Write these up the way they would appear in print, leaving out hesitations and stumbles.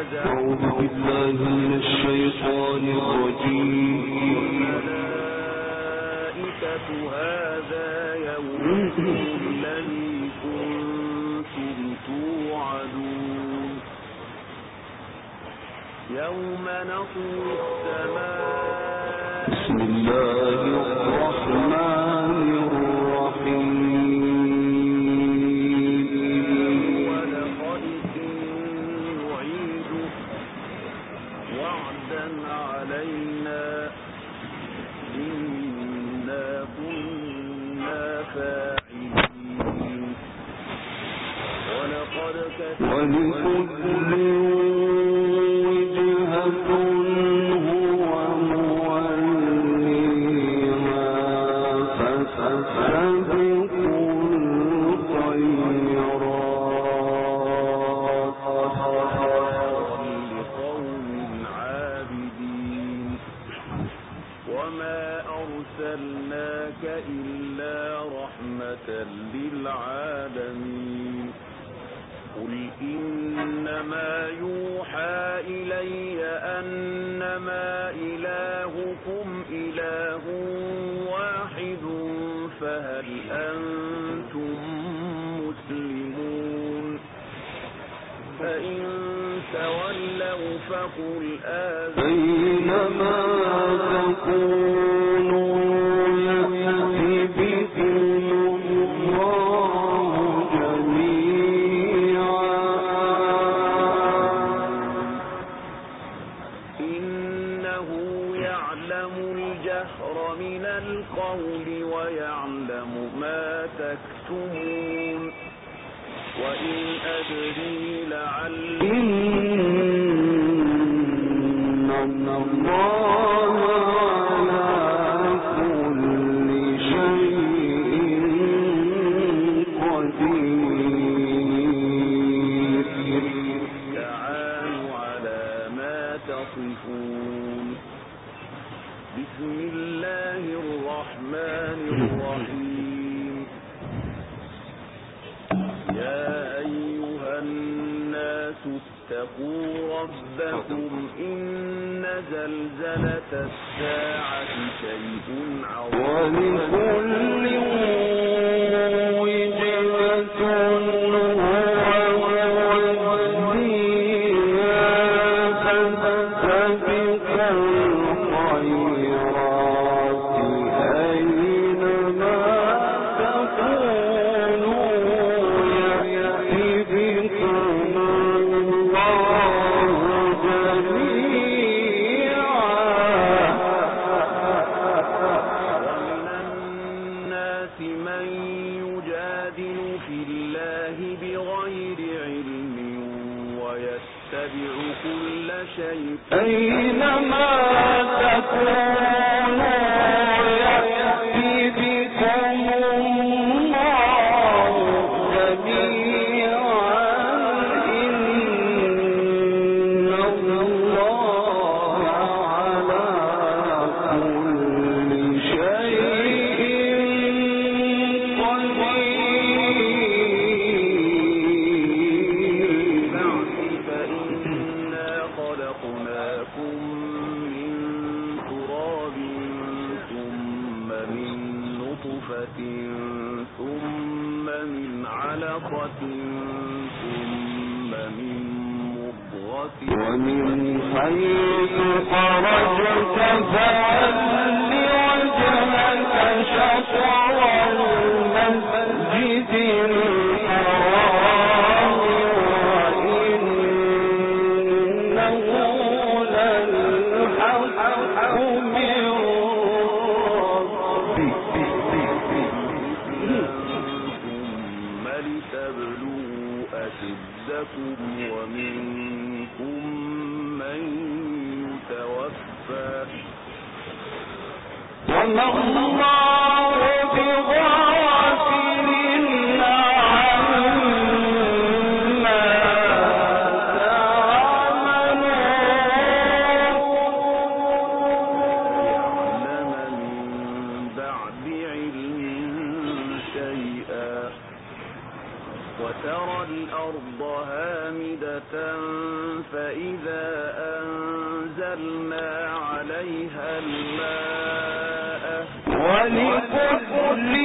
أعوذ بالله من الشيطان الرجيم. الملائكة هذا يومكم الذي كنتم توعدون يوم نطوي السماء. بسم الله الرحمن الرحيم. ولقد نعيده وعدا علينا إنا كنا فاعلين. ولقد ولكل وجهة هو موليها فاستبقوا الخيرات لقوم عابدين. وما أرسلناك إلا رحمة للعالمين. قل إنما يوحى إلي أنما إلهكم إله واحد فهل أنتم مسلمون. فإن تولوا فقل أينما تكونوا يأتي بكم الله جميعا. إنه يعلم الجهر من القول ويعلم ما تكتمون. وإن أدري لعلي إن الله على كل شيء قدير. تعالوا على ما تصفون. بسم الله الرحمن الرحيم. يا أيها الناس اتقوا ربكم إن زلزلة الساعة شيء عظيم. ولكل وجهة هو موليها فاستبقوا الخيرات أينما تكونوا يأتي بكم الله جميعا. ومن الناس من يجادل في الله بغير علم ويتبع كل شيطان. أينما تكونوا يأتي بكم الله جميعا. إن الله على كل شيء قدير. فإنا خلقناكم من تراب ثم من نطفة ثم من علقة ثم من مضغة. ومن حيث خرجت فول وجهك شطر المسجد الحرام وإنه للحق من ربك. ثم لتبلوا أشدكم ومنكم من يتوفى. وما الله بغافل عما تعملون. يعلم من بعد علم شيئا. وترى الأرض هامدة فإذا أنزلنا عليها الماء ولكل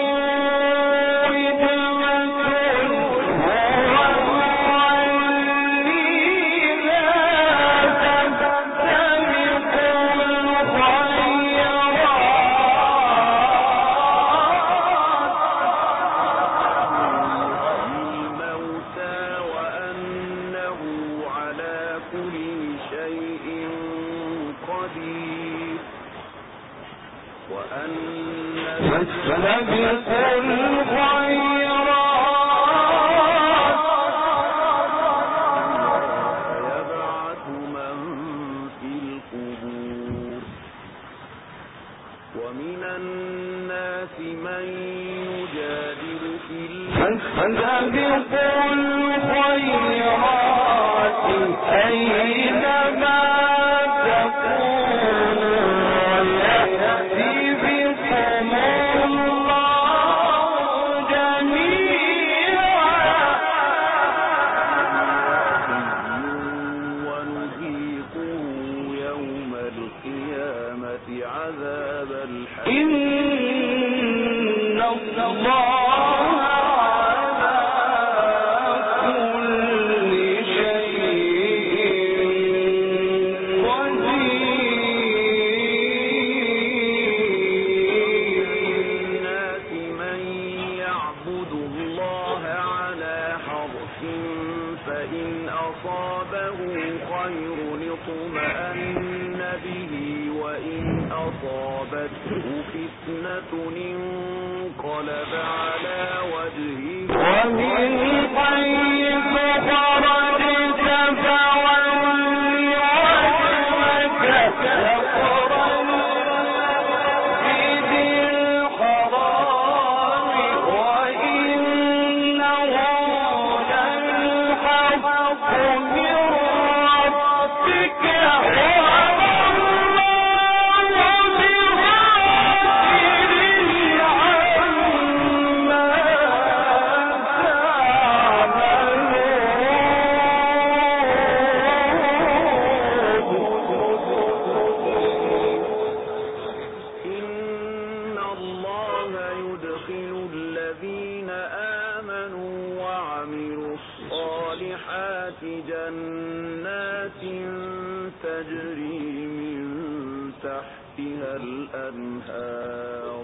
جنات تجري من تحتها الأنهار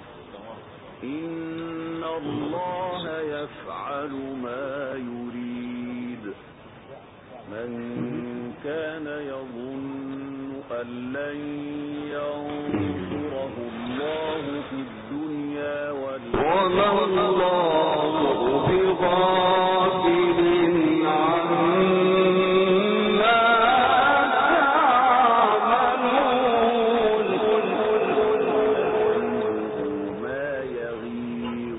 إن الله يفعل ما يريد من كان يظن أن لن ينصره الله في الدنيا وما الله بغافل عما تعملون ما يغيظ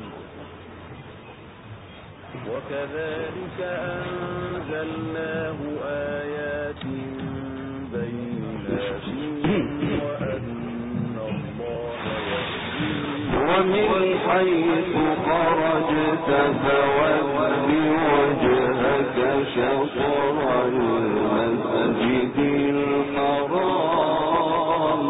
وكذلك أنزلناه آيات بينات وأن الله ومن حيث خرجت فول وجهك شطر المسجد الحرام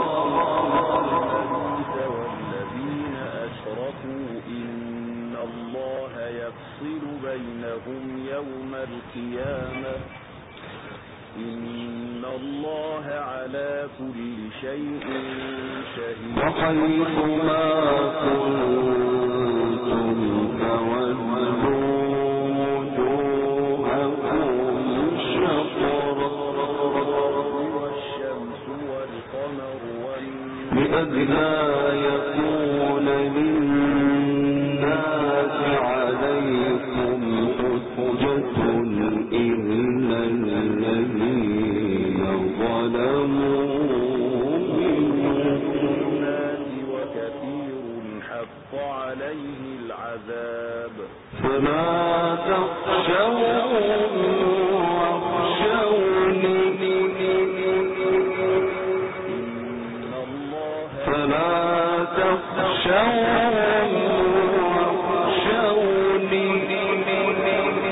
والذين أشركوا إن الله يفصل بينهم يوم القيامة إن الله على كل شيء شهيد وحيث ما كنتم فولوا وجوهكم شطره والشمس والقمر لئلا يكون للناس عليكم حجة إلا الذين ظلموا عليه العذاب فلا تخشوهم واخشوني فلا تخشوهم واخشوني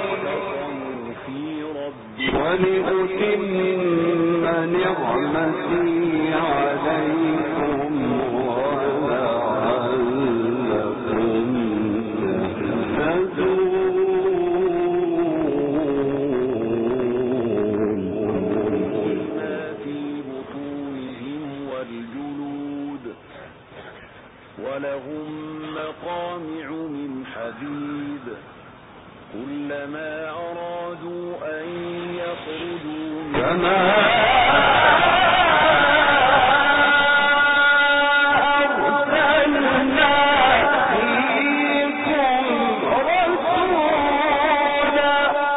نعمتي عليكم ولعلكم تهتدون. ما في بطونهم والجلود ولهم مقامع من حديد كلما أرادوا أن يخرجوا كما أرسلنا فيكم رسولا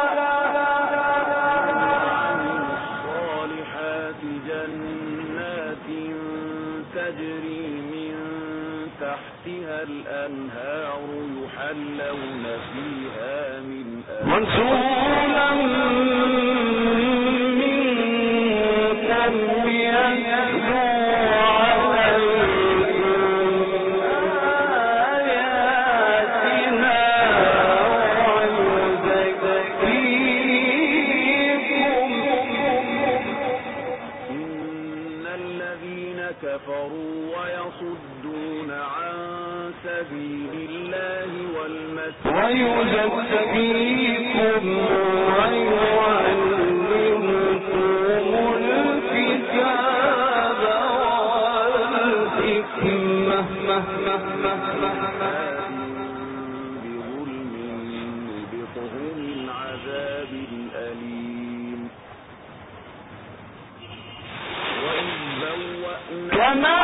وعملوا الصالحات جنات تجري من تحتها الأنهار يحلون فيها من رسولا منكم يتلو عليكم آياتنا ويزكيكم. إن الذين كفروا ويصدون عن سبيل الله ويزكيكم ويعلمكم الكتاب والحكمة بظلم نذقهم العذاب الأليم. وإذ بوأنا كما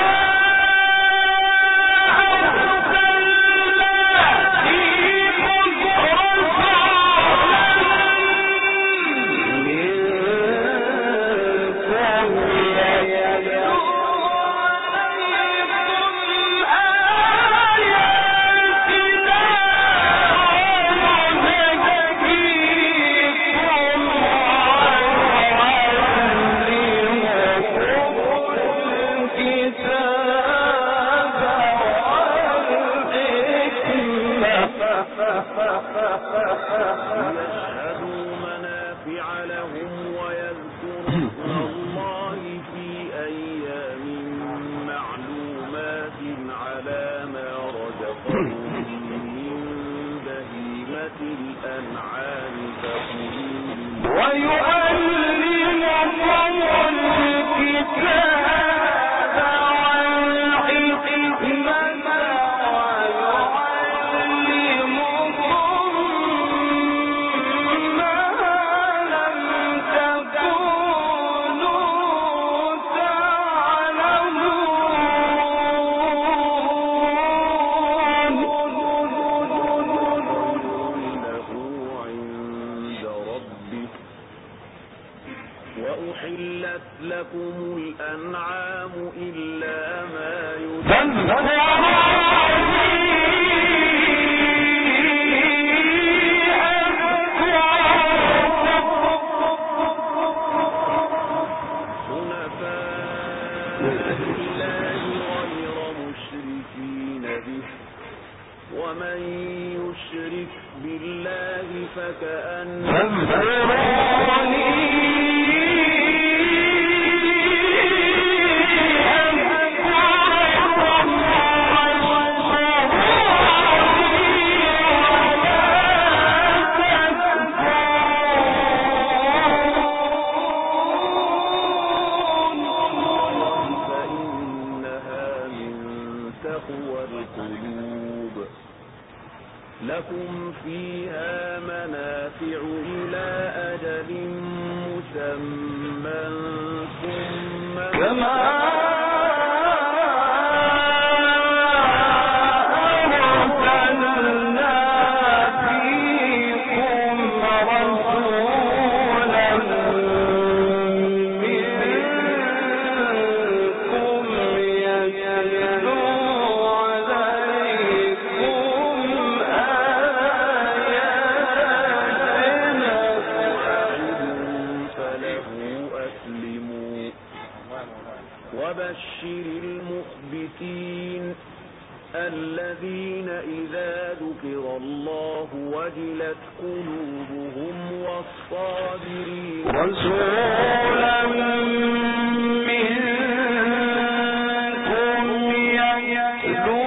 ليشهدوا منافع لهم ويذكروا اسم الله في أيام معلومات على ما رزقهم من بهيمة الأنعام فكلوا ويعلمكم الكتاب والحكمة ويعلمكم ما لم تكونوا له عند ربك. وأحلت لكم الأنعام إلا ما لله غير مشركين به. ومن يشرك بالله فإنها من تقوى القلوب. لكم فيها منافع إلى أجل مسمى ثم كما أرسلنا فيكم رسولا منكم يتلو عليكم آياتنا فله أسلموا الله وجلت قلوبهم والصابرين رسولا منكم يتلو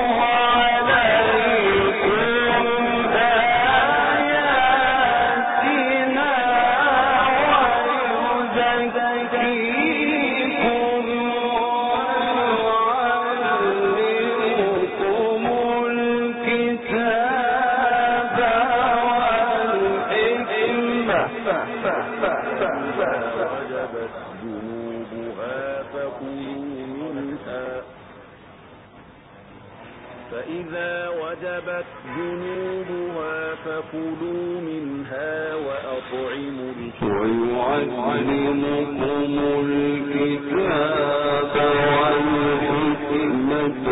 عليكم آياتنا ويزكيكم ويعلمكم الكتاب والحكمة فإذا وجبت جنوبها فكلوا منها وأطعموا ويعلمكم الكتاب والحكمة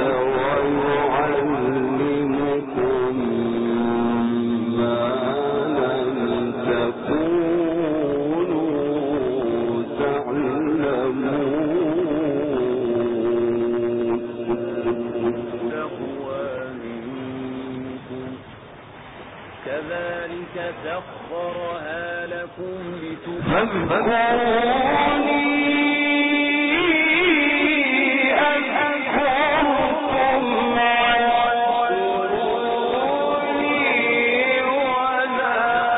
ويعلمكم ما لم تكونوا تعلمون كذلك سخرها لكم فاذكروني أذكركم واشكروني ولا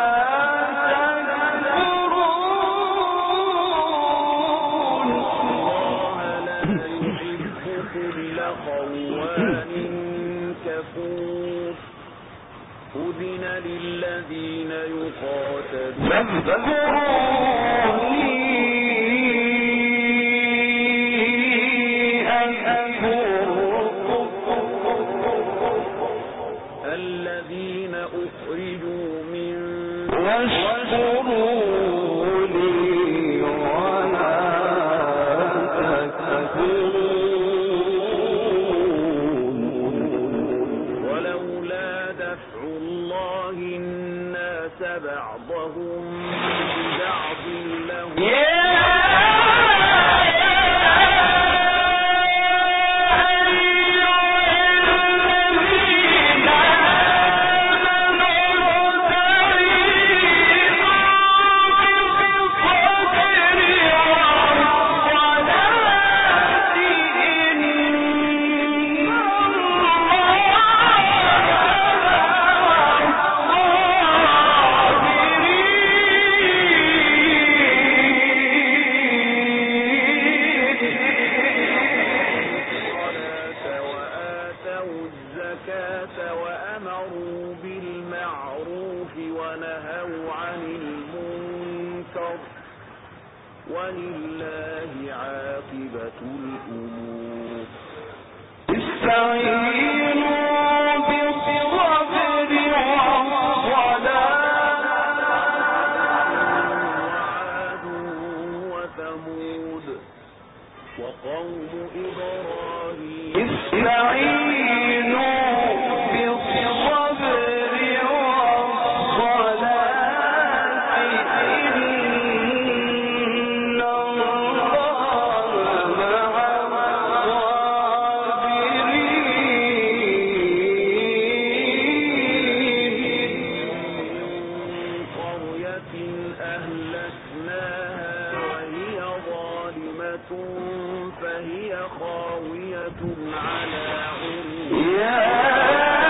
تكفرون. الله لا يحب كل خوان كفور أذن للذين يقاتلون فاذكروني الذين أخرجوا من واشكروا لي ولا تكفرون. ولولا دفع الله الناس بعضهم ببعض لهم وأمروا بالمعروف ونهوا عن المنكر ولله عاقبة الأمور استعينوا بالصبر والصلاة. وعاد وثمود وقوم إبراهيم استعينوا بالصبر والصلاة إن الله مع الصابرين. قرية أهلكناها وهي ظالمة فهي خاوية على عروشها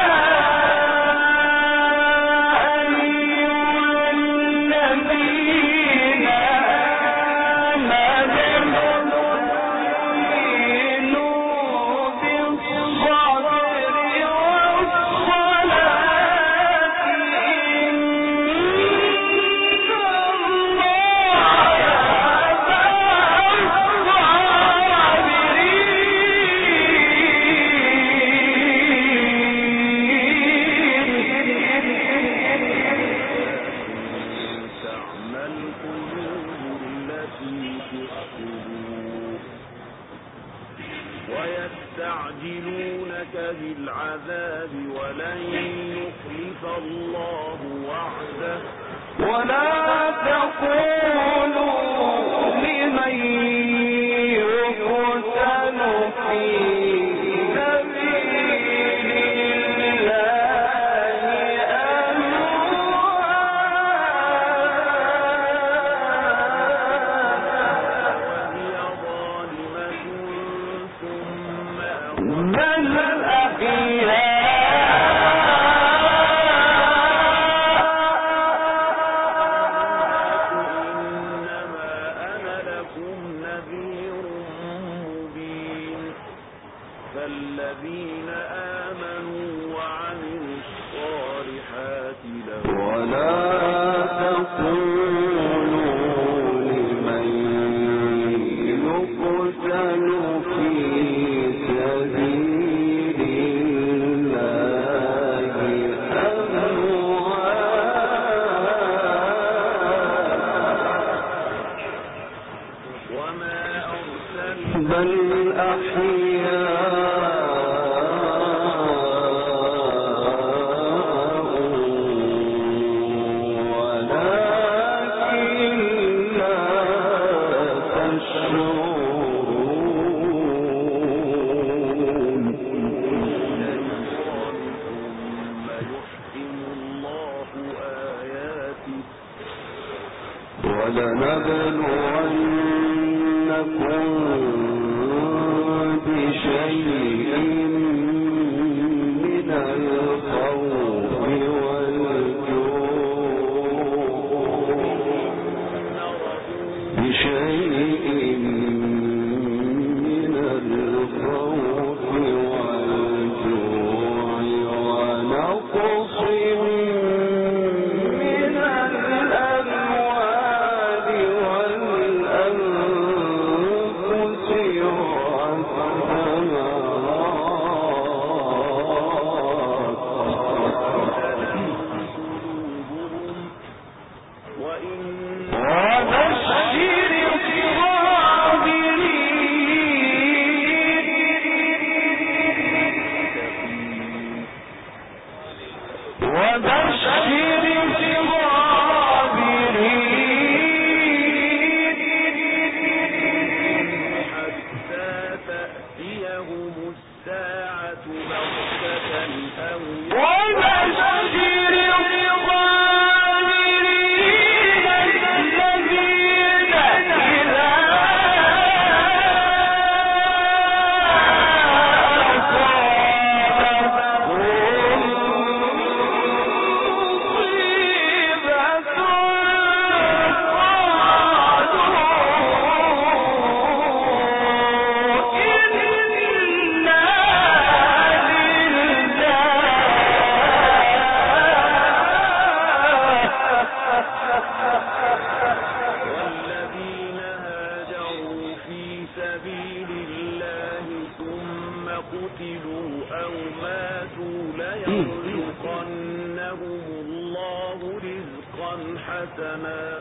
ويستعجلونك بالعذاب ولن يخلف الله وعده ولا تقولوا لمن يقتل في سبيل الله قتله ولا تقولوا لمن يقتل في سبيل الله أموات وما أرسلنا بل أحياء ولنبلونكم بشيء من الخوف والجوع ونقص من الأموال والأنفس حسنا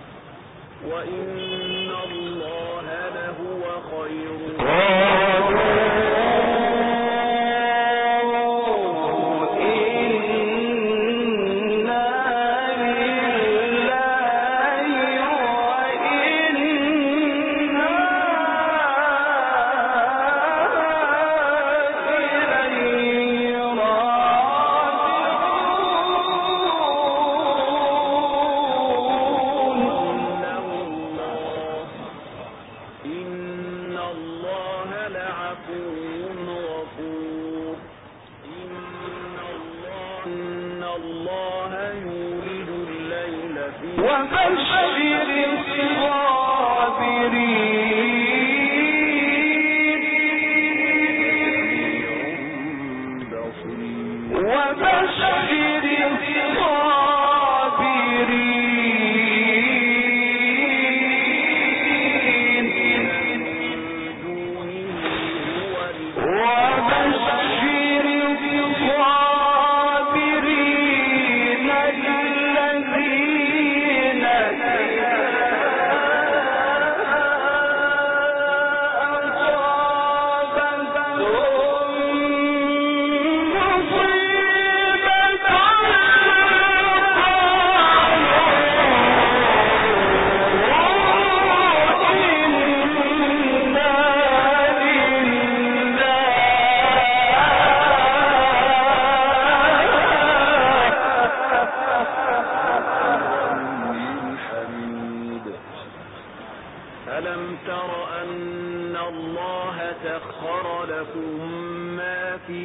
وإن الله لهو خير ألم تر أن الله سخر لكم ما في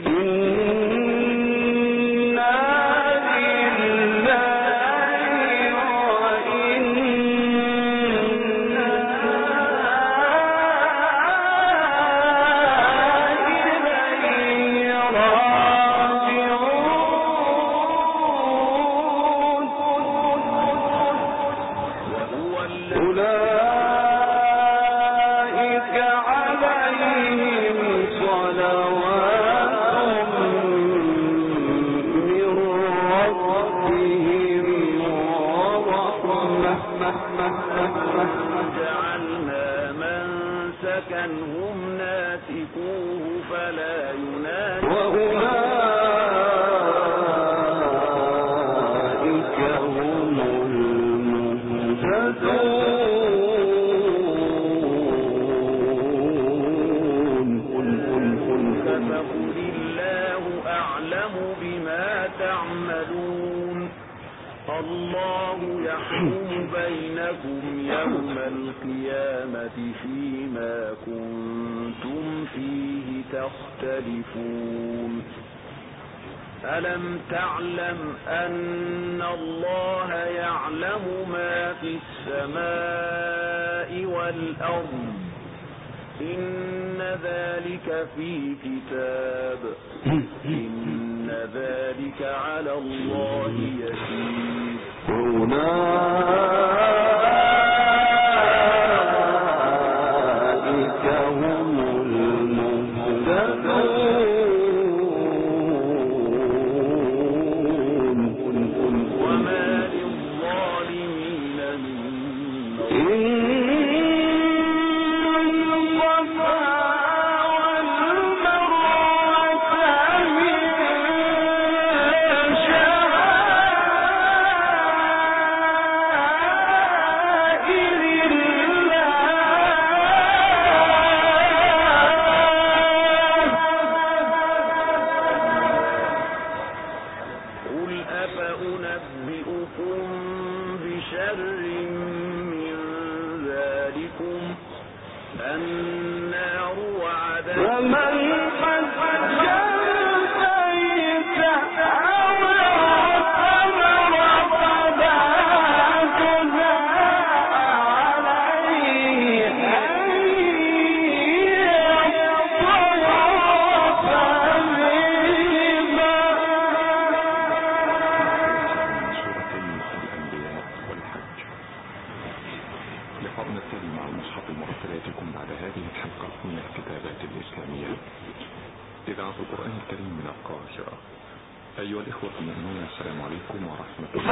جعلنا منسكا هم ناسكوه فلا يناسكون الله يحكم بينكم يوم القيامة فيما كنتم فيه تختلفون ألم تعلم أن الله يعلم ما في السماء والأرض إن ذلك في كتاب إن ذلك على الله يسير أولئك هم المهتدون وما للظالمين من أيها الإخوة المؤمنون السلام عليكم ورحمة الله.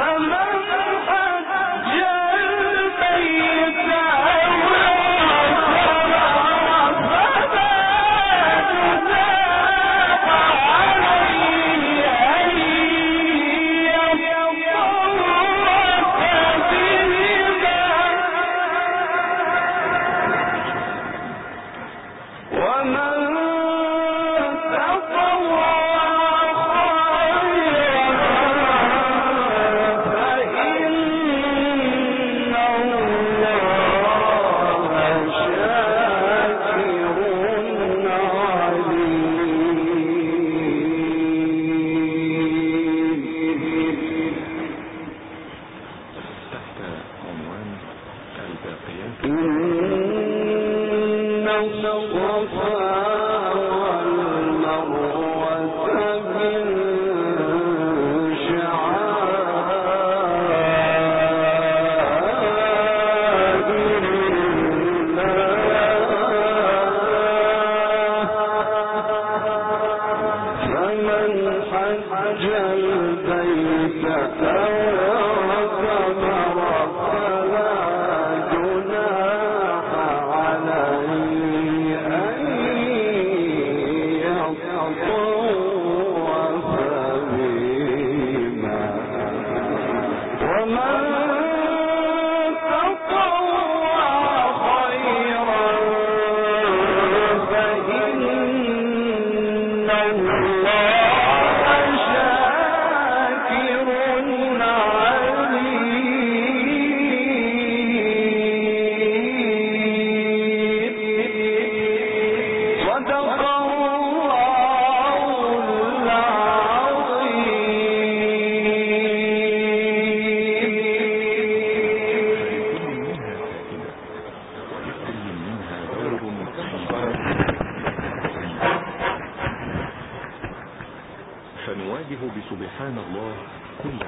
فنواجه بسبحان الله كل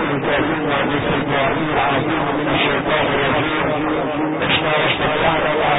عزيز